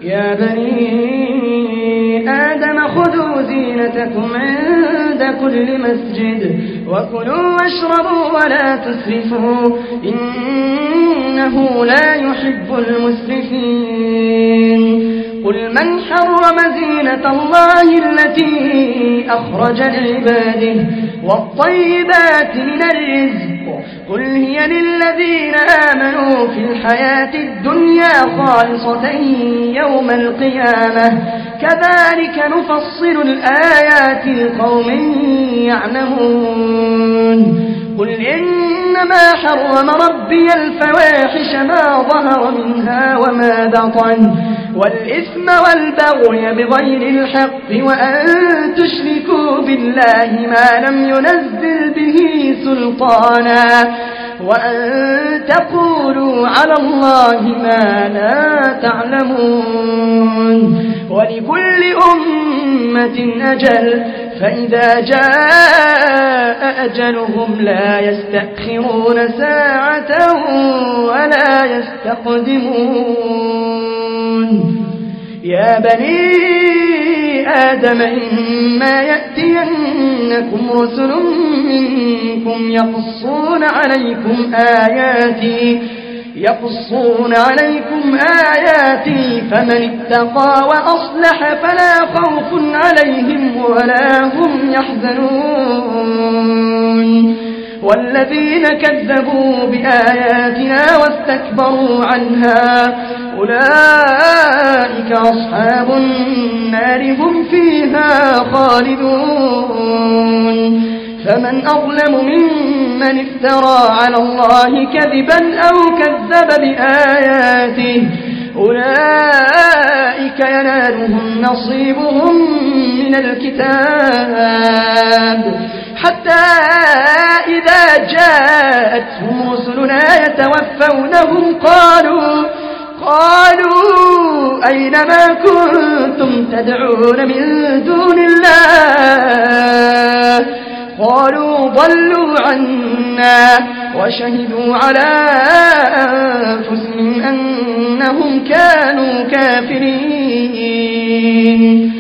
يا بني آدم خذوا زينتكم عند كل مسجد وكلوا واشربوا ولا تسرفوا إنه لا يحب المسرفين قل من حرم زينة الله التي أخرج لعباده والطيبات من الرزق قل هي للذين آمنوا في الحياة الدنيا خالصة يوم القيامة كذلك نفصل الآيات لقوم يعلمون قل إنما حرم ربي الفواحش ما ظهر منها وما بطن والإثم والبغي بغير الحق وأن تشركوا بالله ما لم ينزل به سلطانا وأن تقولوا على الله ما لا تعلمون ولكل أمة أجل فإذا جاء أجلهم لا يستأخرون ساعة ولا يستقدمون يا بني آدم إما يأتينكم رسل منكم يقصون عليكم آياتي فمن اتقى وأصلح فلا خوف عليهم ولا هم يحزنون والذين كذبوا بآياتنا واستكبروا عنها أولئك أصحاب النار هم فيها خالدون فمن أظلم ممن افترى على الله كذبا أو كذب بآياته أولئك ينالهم نصيبهم من الكتاب حتى إذا جاءتهم رسلنا يتوفونهم قالوا أين ما كنتم تدعون من دون الله قالوا ضلوا عنا وشهدوا على أنفسهم أنهم كانوا كافرين